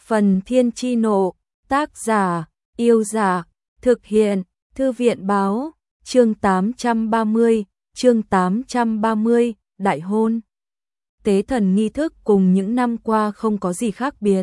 Phần Thiên Chi Nộ, tác giả, Yêu Giả, thực hiện, Thư viện Báo, chương 830, Đại hôn. Tế thần nghi thức cùng những năm qua không có gì khác biệt.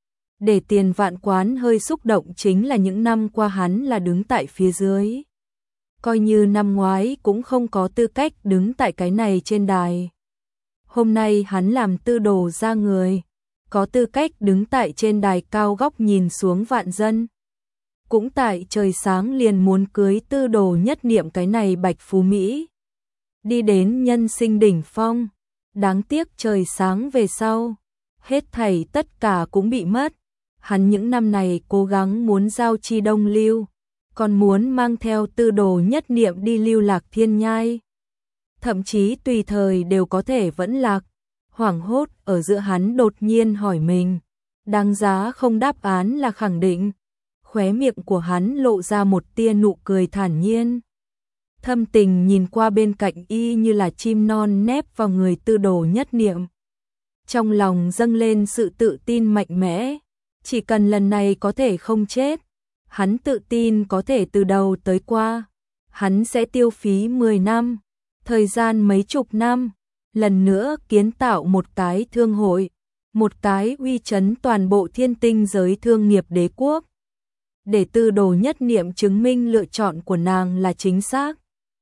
Để Tiền Vạn Quán hơi xúc động chính là những năm qua hắn là đứng tại phía dưới. Coi như năm ngoái cũng không có tư cách đứng tại cái này trên đài. Hôm nay hắn làm tư đồ ra người, có tư cách đứng tại trên đài cao góc nhìn xuống vạn dân. Cũng tại trời sáng liền muốn cưới tư đồ Nhất Niệm cái này bạch phú Mỹ. Đi đến nhân sinh đỉnh phong, đáng tiếc trời sáng về sau, hết thảy tất cả cũng bị mất. Hắn những năm này cố gắng muốn giao chi đông lưu, còn muốn mang theo tư đồ Nhất Niệm đi lưu lạc thiên nhai. Thậm chí tùy thời đều có thể vẫn lạc. Hoảng hốt ở giữa hắn đột nhiên hỏi mình, đáng giá không, đáp án là khẳng định. Khóe miệng của hắn lộ ra một tia nụ cười thản nhiên. Thâm tình nhìn qua bên cạnh y như là chim non nép vào người tư đồ Nhất Niệm. Trong lòng dâng lên sự tự tin mạnh mẽ, chỉ cần lần này có thể không chết, hắn tự tin có thể từ đầu tới qua. Hắn sẽ tiêu phí 10 năm, thời gian mấy chục năm, lần nữa kiến tạo một cái thương hội, một cái uy chấn toàn bộ thiên tinh giới thương nghiệp đế quốc. Để tư đồ Nhất Niệm chứng minh lựa chọn của nàng là chính xác.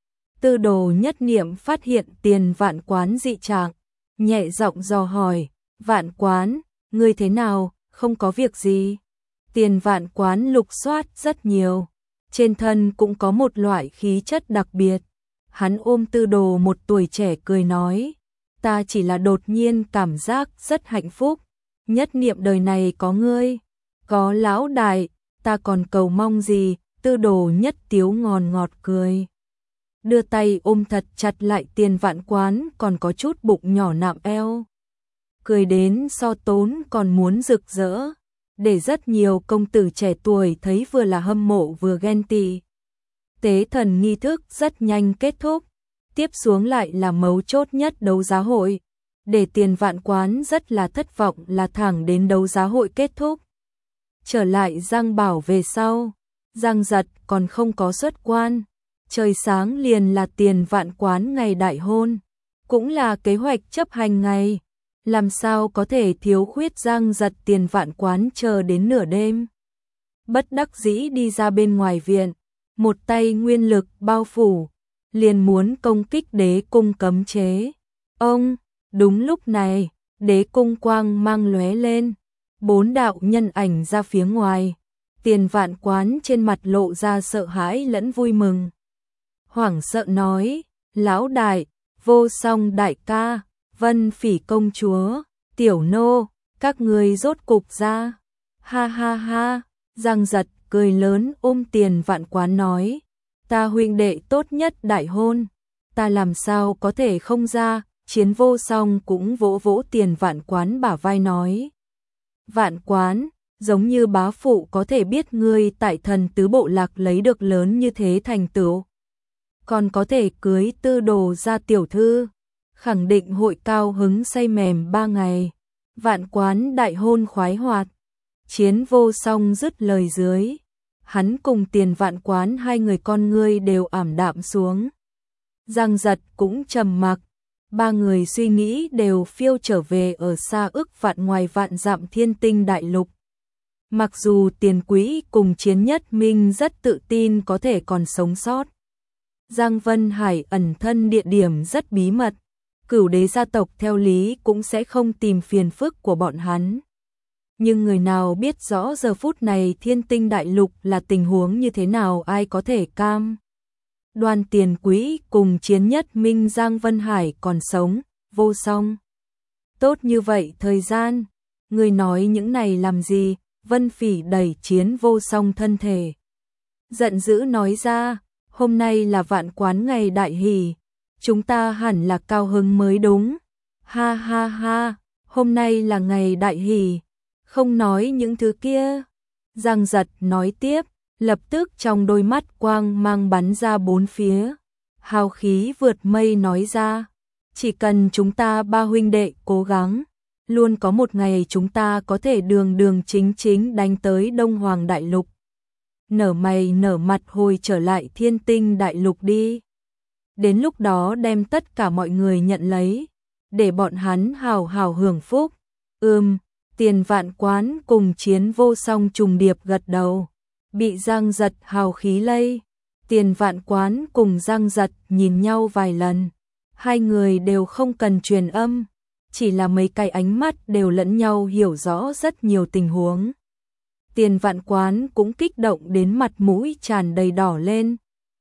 Tư đồ Nhất Niệm phát hiện Tiền Vạn Quán dị trạng, nhẹ giọng dò hỏi, Vạn Quán, ngươi thế nào, không có việc gì? Tiền Vạn Quán lục soát rất nhiều, trên thân cũng có một loại khí chất đặc biệt. Hắn ôm tư đồ một tuổi trẻ cười nói, ta chỉ là đột nhiên cảm giác rất hạnh phúc. Nhất Niệm đời này có ngươi, có lão đại, ta còn cầu mong gì? Tư đồ Nhất Tiếu ngòn ngọt cười, đưa tay ôm thật chặt lại Tiền Vạn Quán còn có chút bụng nhỏ nạm eo. Cười đến so tốn còn muốn rực rỡ, để rất nhiều công tử trẻ tuổi thấy vừa là hâm mộ vừa ghen tị. Tế thần nghi thức rất nhanh kết thúc, tiếp xuống lại là mấu chốt nhất đấu giá hội. Để Tiền Vạn Quán rất là thất vọng là thẳng đến đấu giá hội kết thúc. Trở lại Giang Bảo về sau, Giang Giật còn không có xuất quan. Trời sáng liền là Tiền Vạn Quán ngày đại hôn, cũng là kế hoạch chấp hành ngày. Làm sao có thể thiếu khuyết Giang Giật Tiền Vạn Quán chờ đến nửa đêm. Bất đắc dĩ đi ra bên ngoài viện, một tay nguyên lực bao phủ, liền muốn công kích đế cung cấm chế. Ông, đúng lúc này, đế cung quang mang lóe lên, 4 đạo nhân ảnh ra phía ngoài. Tiền Vạn Quán trên mặt lộ ra sợ hãi lẫn vui mừng. Hoảng sợ nói, lão đại, Vô Song đại ca, Vân Phỉ công chúa, tiểu nô, các người rốt cục ra. Ha ha ha, Giang Giật cười lớn ôm Tiền Vạn Quán nói, ta huynh đệ tốt nhất đại hôn, ta làm sao có thể không ra? Chiến Vô Song cũng vỗ vỗ Tiền Vạn Quán bả vai nói, Vạn Quán, giống như bá phụ có thể biết ngươi tại Thần Tứ Bộ Lạc lấy được lớn như thế thành tựu, còn có thể cưới tư đồ ra tiểu thư, khẳng định hội cao hứng say mềm 3 ngày. Vạn Quán đại hôn khoái hoạt. Chiến Vô Song dứt lời dưới, hắn cùng Tiền Vạn Quán hai người con ngươi đều ảm đạm xuống. Giang Giật cũng trầm mặc, 3 người suy nghĩ đều phiêu trở về ở xa ức vạn ngoài vạn dặm thiên tinh đại lục. Mặc dù Tiền Quý cùng Chiến Nhất Minh rất tự tin có thể còn sống sót. Giang Vân Hải ẩn thân địa điểm rất bí mật, Cửu Đế gia tộc theo lý cũng sẽ không tìm phiền phức của bọn hắn. Nhưng người nào biết rõ giờ phút này thiên tinh đại lục là tình huống như thế nào, ai có thể cam đoan Tiền Quý cùng Chiến Nhất Minh Giang Vân Hải còn sống. Vô Song, tốt như vậy thời gian, người nói những này làm gì? Vân Phỉ đẩy Chiến Vô Song thân thể, giận dữ nói ra, hôm nay là Vạn Quán ngày đại hỷ, chúng ta hẳn là cao hứng mới đúng. Ha ha ha, hôm nay là ngày đại hỷ, không nói những thứ kia. Giang Giật nói tiếp, lập tức trong đôi mắt quang mang bắn ra bốn phía, hào khí vượt mây nói ra, chỉ cần chúng ta 3 huynh đệ cố gắng, luôn có một ngày chúng ta có thể đường đường chính chính đánh tới Đông Hoàng Đại Lục. Nở mày nở mặt hồi trở lại Thiên Tinh Đại Lục đi. Đến lúc đó đem tất cả mọi người nhận lấy, để bọn hắn hào hào hưởng phúc. Tiền Vạn Quán cùng Chiến Vô Song trùng điệp gật đầu, bị Giang Giật hào khí lây. Tiền Vạn Quán cùng Giang Giật nhìn nhau vài lần, hai người đều không cần truyền âm, chỉ là mấy cái ánh mắt đều lẫn nhau hiểu rõ rất nhiều tình huống. Tiền Vạn Quán cũng kích động đến mặt mũi tràn đầy đỏ lên.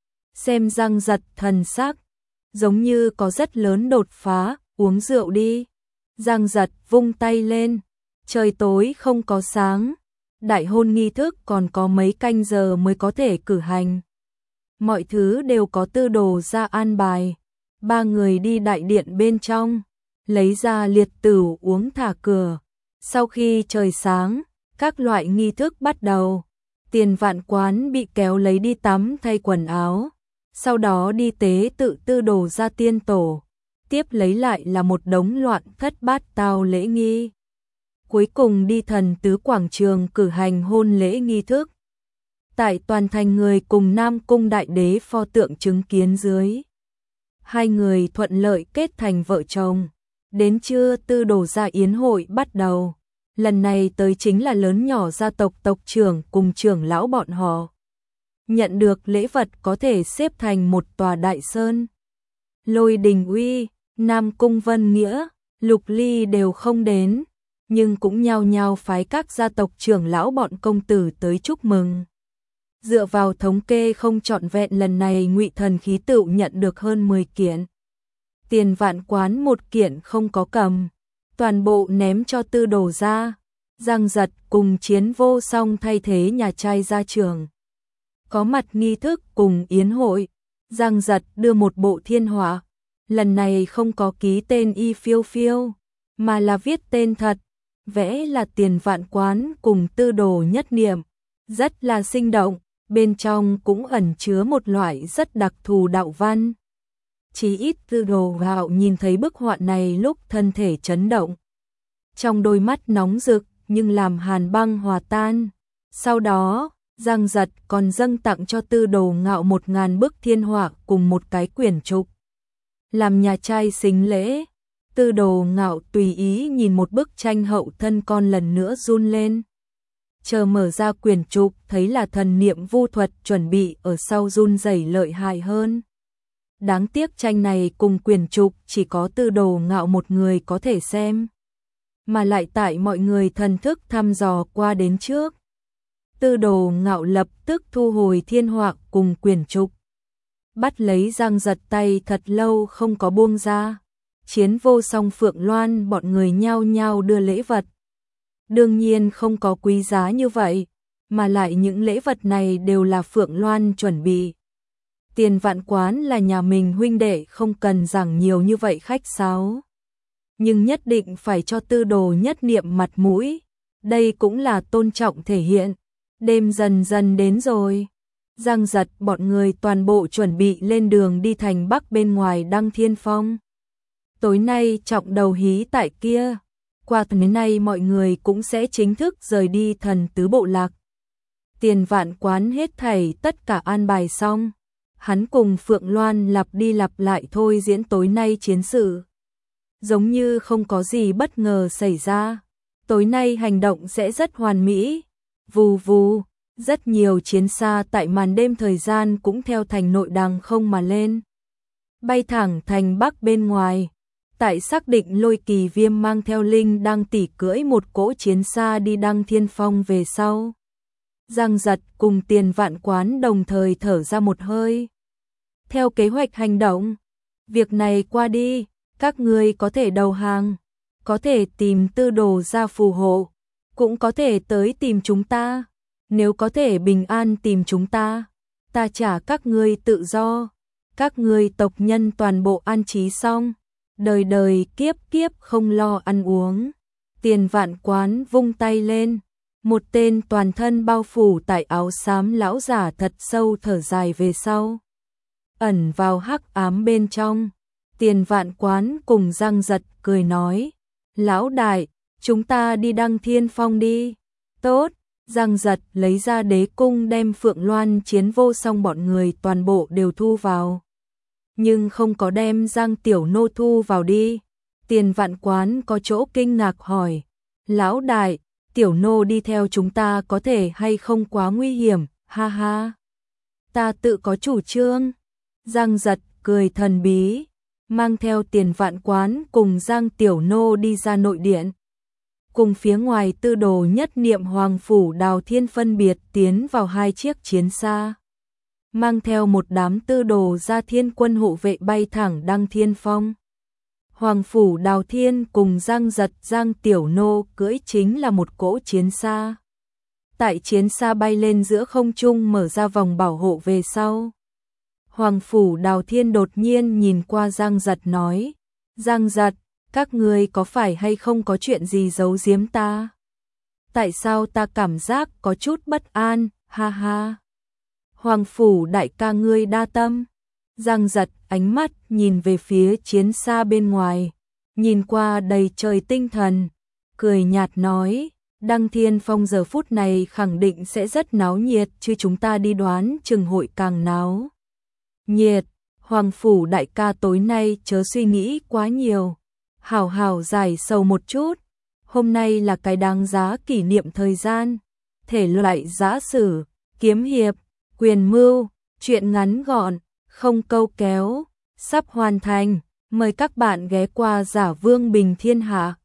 Xem Giang Giật thần sắc, giống như có rất lớn đột phá, uống rượu đi. Giang Giật vung tay lên, trời tối không có sáng, đại hôn nghi thức còn có mấy canh giờ mới có thể cử hành. Mọi thứ đều có Tư Đồ ra an bài. Ba người đi đại điện bên trong, lấy ra liệt tửu uống thả cửa. Sau khi trời sáng, các loại nghi thức bắt đầu. Tiền Vạn Quán bị kéo lấy đi tắm thay quần áo, sau đó đi tế tự Tư Đồ ra tiên tổ, tiếp lấy lại là một đống loạn thất bát tao lễ nghi. Cuối cùng đi Thần Tứ quảng trường cử hành hôn lễ nghi thức. Tại toàn thành người cùng Nam Cung Đại Đế pho tượng chứng kiến dưới, hai người thuận lợi kết thành vợ chồng. Đến trưa Tư Đồ gia yến hội bắt đầu. Lần này tới chính là lớn nhỏ gia tộc tộc trưởng cùng trưởng lão bọn họ. Nhận được lễ vật có thể xếp thành một tòa đại sơn. Lôi Đình Uy, Nam Cung Vân Nghĩa, Lục Ly đều không đến, nhưng cũng nhao nhao phái các gia tộc trưởng lão bọn công tử tới chúc mừng. Dựa vào thống kê không trọn vẹn, lần này Ngụy Thần khí tựu nhận được hơn 10 kiện. Tiền Vạn Quán một kiện không có cầm, toàn bộ ném cho Tư Đồ ra. Giang Giật cùng Chiến Vô Song thay thế nhà trai ra trường. Có mặt nghi thức cùng yến hội, Giang Giật đưa một bộ thiên họa. Lần này không có ký tên Y Phiêu Phiêu, mà là viết tên thật, vẽ là Tiền Vạn Quán cùng Tư Đồ nhất niệm, rất là sinh động. Bên trong cũng ẩn chứa một loại rất đặc thù đạo văn. Chí ít Tư Đồ Hạo nhìn thấy bức họa này lúc thân thể chấn động. Trong đôi mắt nóng rực nhưng làm hàn băng hòa tan. Sau đó, Giang Giật còn dâng tặng cho Tư Đồ Ngạo 1000 bức thiên họa cùng một cái quyển trục. Làm nhà trai xính lễ, Tư Đồ Ngạo tùy ý nhìn một bức tranh hậu thân con lần nữa run lên. Chờ mở ra quyển trục thấy là thần niệm vu thuật chuẩn bị ở sau run rẩy lợi hại hơn. Đáng tiếc tranh này cùng quyển trục chỉ có Tư Đồ Ngạo một người có thể xem, mà lại tại mọi người thần thức thăm dò qua đến trước. Tư Đồ Ngạo lập tức thu hồi thiên họa cùng quyển trục, bắt lấy Giang Giật tay thật lâu không có buông ra. Chiến Vô Song Phượng Loan bọn người nhao nhao đưa lễ vật. Đương nhiên không có quý giá như vậy, mà lại những lễ vật này đều là Phượng Loan chuẩn bị. Tiền Vạn Quán là nhà mình huynh đệ, không cần giảng nhiều như vậy khách sáo. Nhưng nhất định phải cho Tư Đồ nhất niệm mặt mũi, đây cũng là tôn trọng thể hiện. Đêm dần dần đến rồi, Giang Giật bọn người toàn bộ chuẩn bị lên đường đi thành Bắc bên ngoài Đăng Thiên Phong. Tối nay trọng đầu hí tại kia. Qua tối nay mọi người cũng sẽ chính thức rời đi Thần Tứ bộ lạc. Tiền Vạn Quán hết thảy tất cả an bài xong, hắn cùng Phượng Loan lặp đi lặp lại thôi diễn tối nay chiến sự. Giống như không có gì bất ngờ xảy ra, tối nay hành động sẽ rất hoàn mỹ. Vù vù, rất nhiều chiến xa tại màn đêm thời gian cũng theo thành nội đằng không mà lên, bay thẳng thành Bắc bên ngoài. Tại xác định Lôi Kỳ Viêm mang theo Linh đang tỉ cưỡi một cỗ chiến xa đi Đăng Thiên Phong về sau, Giang Giật cùng Tiền Vạn Quán đồng thời thở ra một hơi. Theo kế hoạch hành động, việc này qua đi, các ngươi có thể đầu hàng, có thể tìm Tư Đồ ra phù hộ, cũng có thể tới tìm chúng ta. Nếu có thể bình an tìm chúng ta, ta trả các ngươi tự do, các ngươi tộc nhân toàn bộ an trí xong, đời đời kiếp kiếp không lo ăn uống. Tiền Vạn Quán vung tay lên, một tên toàn thân bao phủ tại áo xám lão giả thật sâu thở dài về sau, ẩn vào hắc ám bên trong. Tiền Vạn Quán cùng Giang Giật cười nói, lão đại, chúng ta đi Đăng Thiên Phong đi. Tốt, Giang Giật lấy ra đế cung đem Phượng Loan Chiến Vô Song bọn người toàn bộ đều thu vào. Nhưng không có đem Giang Tiểu Nô thu vào đi. Tiền Vạn Quán có chỗ kinh ngạc hỏi. Lão đại, Tiểu Nô đi theo chúng ta có thể hay không quá nguy hiểm, ha ha. Ta tự có chủ trương. Giang Giật cười thần bí, mang theo Tiền Vạn Quán cùng Giang Tiểu Nô đi ra nội điện. Cùng phía ngoài tư đồ nhất niệm Hoàng Phủ Đào Thiên phân biệt tiến vào hai chiếc chiến xa. Mang theo một đám tư đồ gia thiên quân hộ vệ bay thẳng Đăng Thiên Phong. Hoàng Phủ Đào Thiên cùng Giang Giật Giang Tiểu Nô cưỡi chính là một cỗ chiến xa. Tại chiến xa bay lên giữa không trung mở ra vòng bảo hộ về sau. Hoàng Phủ Đào Thiên đột nhiên nhìn qua Giang Giật nói, Giang Giật, các ngươi có phải hay không có chuyện gì giấu giếm ta? Tại sao ta cảm giác có chút bất an, ha ha. Hoàng Phủ đại ca ngươi đa tâm. Giang Giật ánh mắt nhìn về phía chiến xa bên ngoài, nhìn qua đầy trời tinh thần, cười nhạt nói, Đăng Thiên Phong giờ phút này khẳng định sẽ rất náo nhiệt, chứ chúng ta đi đoán chừng hội càng náo nhiệt. Hoàng Phủ đại ca tối nay chớ suy nghĩ quá nhiều, hảo hảo giải sầu một chút, hôm nay là cái đáng giá kỷ niệm thời gian, thể loại giã sử, kiếm hiệp, quyền mưu, truyện ngắn gọn, không câu kéo, sắp hoàn thành, mời các bạn ghé qua Giả Vương Bình Thiên Hạ.